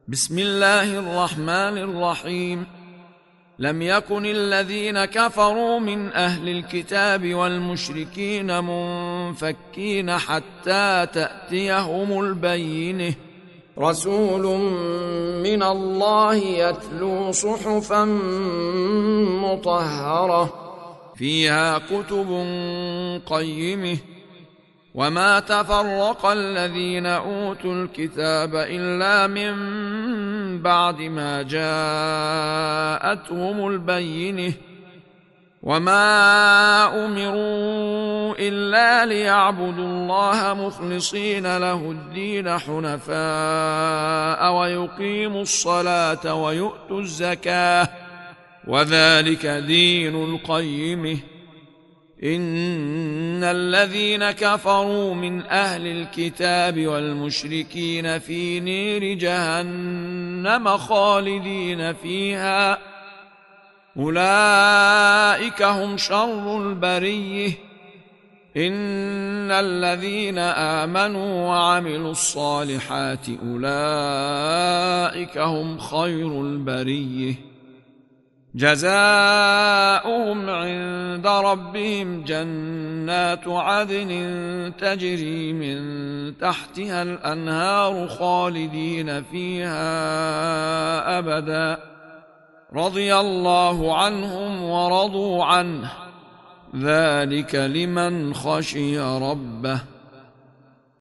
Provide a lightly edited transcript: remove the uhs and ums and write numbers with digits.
بسم الله الرحمن الرحيم. لم يكن الذين كفروا من أهل الكتاب والمشركين منفكين حتى تأتيهم البينة، رسول من الله يتلو صحفا مطهرة فيها كتب قيمة. وما تفرق الذين أوتوا الكتاب إلا من بعد ما جاءتهم البينة، وما أمروا إلا ليعبدوا الله مخلصين له الدين حنفاء ويقيموا الصلاة ويؤتوا الزكاة وذلك دين القيمة. إن الذين كفروا من أهل الكتاب والمشركين في نير جهنم خالدين فيها، أولئك هم شر البرية. إن الذين آمنوا وعملوا الصالحات أولئك هم خير البرية، جزاؤهم عند ربهم جنات عدن تجري من تحتها الأنهار خالدين فيها أبدا، رضي الله عنهم ورضوا عنه، ذلك لمن خشي ربه.